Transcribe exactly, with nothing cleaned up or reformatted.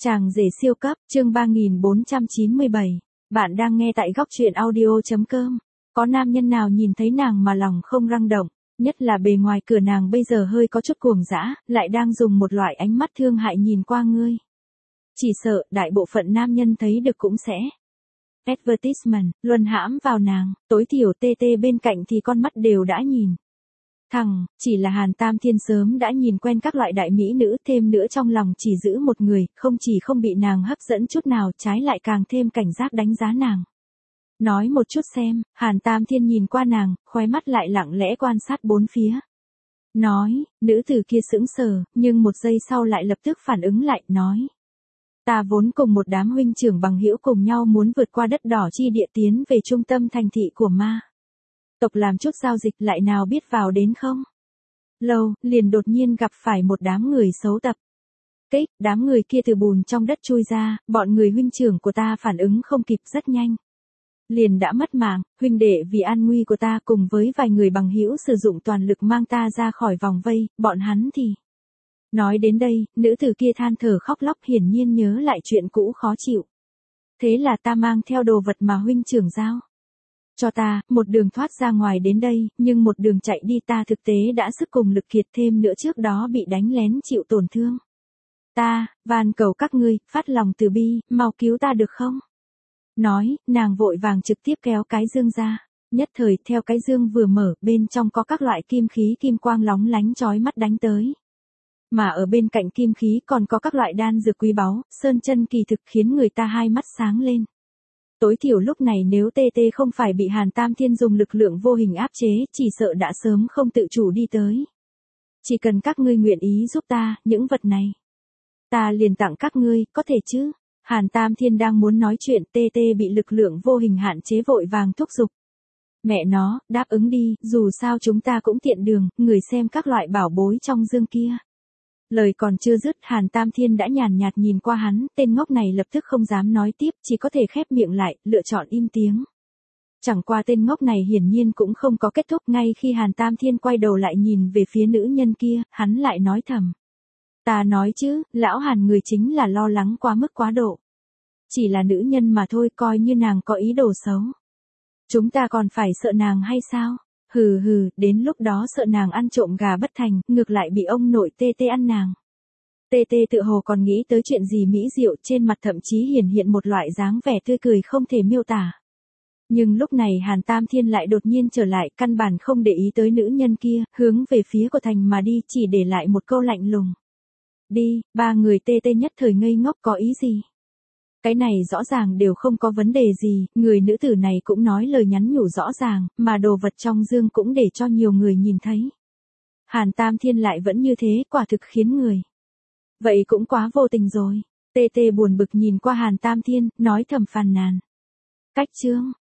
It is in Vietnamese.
Chàng rể siêu cấp, chương ba nghìn bốn trăm chín mươi bảy. Bạn đang nghe tại góc truyện audio chấm com. Có nam nhân nào nhìn thấy nàng mà lòng không rung động, nhất là bề ngoài cửa nàng bây giờ hơi có chút cuồng dã, lại đang dùng một loại ánh mắt thương hại nhìn qua ngươi. Chỉ sợ, đại bộ phận nam nhân thấy được cũng sẽ. Advertisement, luân hãm vào nàng, tối thiểu tê tê bên cạnh thì con mắt đều đã nhìn. Thằng, chỉ là Hàn Tam Thiên sớm đã nhìn quen các loại đại mỹ nữ, thêm nữa trong lòng chỉ giữ một người, không chỉ không bị nàng hấp dẫn chút nào, trái lại càng thêm cảnh giác đánh giá nàng. Nói một chút xem, Hàn Tam Thiên nhìn qua nàng, khóe mắt lại lặng lẽ quan sát bốn phía. Nói, nữ tử kia sững sờ, nhưng một giây sau lại lập tức phản ứng lại, nói. Ta vốn cùng một đám huynh trưởng bằng hữu cùng nhau muốn vượt qua đất đỏ chi địa tiến về trung tâm thành thị của ma tộc làm chút giao dịch, lại nào biết vào đến không lâu, liền đột nhiên gặp phải một đám người xấu tập. Kích, đám người kia từ bùn trong đất chui ra, bọn người huynh trưởng của ta phản ứng không kịp rất nhanh. Liền đã mất mạng, huynh đệ vì an nguy của ta cùng với vài người bằng hữu sử dụng toàn lực mang ta ra khỏi vòng vây, bọn hắn thì... Nói đến đây, nữ tử kia than thở khóc lóc, hiển nhiên nhớ lại chuyện cũ khó chịu. Thế là ta mang theo đồ vật mà huynh trưởng giao cho ta, một đường thoát ra ngoài đến đây, nhưng một đường chạy đi ta thực tế đã sức cùng lực kiệt, thêm nữa trước đó bị đánh lén chịu tổn thương. Ta, van cầu các ngươi, phát lòng từ bi, mau cứu ta được không? Nói, nàng vội vàng trực tiếp kéo cái dương ra. Nhất thời theo cái dương vừa mở, bên trong có các loại kim khí kim quang lóng lánh chói mắt đánh tới. Mà ở bên cạnh kim khí còn có các loại đan dược quý báu, sơn chân kỳ thực khiến người ta hai mắt sáng lên. Tối thiểu lúc này nếu tê tê không phải bị Hàn Tam Thiên dùng lực lượng vô hình áp chế, chỉ sợ đã sớm không tự chủ đi tới. Chỉ cần các ngươi nguyện ý giúp ta, những vật này, ta liền tặng các ngươi, có thể chứ? Hàn Tam Thiên đang muốn nói chuyện, tê tê bị lực lượng vô hình hạn chế vội vàng thúc giục. Mẹ nó, đáp ứng đi, dù sao chúng ta cũng tiện đường, người xem các loại bảo bối trong dương kia. Lời còn chưa dứt, Hàn Tam Thiên đã nhàn nhạt nhìn qua hắn, tên ngốc này lập tức không dám nói tiếp, chỉ có thể khép miệng lại, lựa chọn im tiếng. Chẳng qua tên ngốc này hiển nhiên cũng không có kết thúc, ngay khi Hàn Tam Thiên quay đầu lại nhìn về phía nữ nhân kia, hắn lại nói thầm. Ta nói chứ, lão Hàn người chính là lo lắng quá mức quá độ. Chỉ là nữ nhân mà thôi, coi như nàng có ý đồ xấu. Chúng ta còn phải sợ nàng hay sao? Hừ hừ, đến lúc đó sợ nàng ăn trộm gà bất thành, ngược lại bị ông nội tê tê ăn nàng. Tê tê tự hồ còn nghĩ tới chuyện gì mỹ diệu, trên mặt thậm chí hiển hiện một loại dáng vẻ tươi cười không thể miêu tả. Nhưng lúc này Hàn Tam Thiên lại đột nhiên trở lại, căn bản không để ý tới nữ nhân kia, hướng về phía của thành mà đi, chỉ để lại một câu lạnh lùng. Đi, ba người tê tê nhất thời ngây ngốc, có ý gì? Cái này rõ ràng đều không có vấn đề gì, người nữ tử này cũng nói lời nhắn nhủ rõ ràng, mà đồ vật trong dương cũng để cho nhiều người nhìn thấy. Hàn Tam Thiên lại vẫn như thế, quả thực khiến người. Vậy cũng quá vô tình rồi. Tê tê buồn bực nhìn qua Hàn Tam Thiên, nói thầm phàn nàn. Cách chương,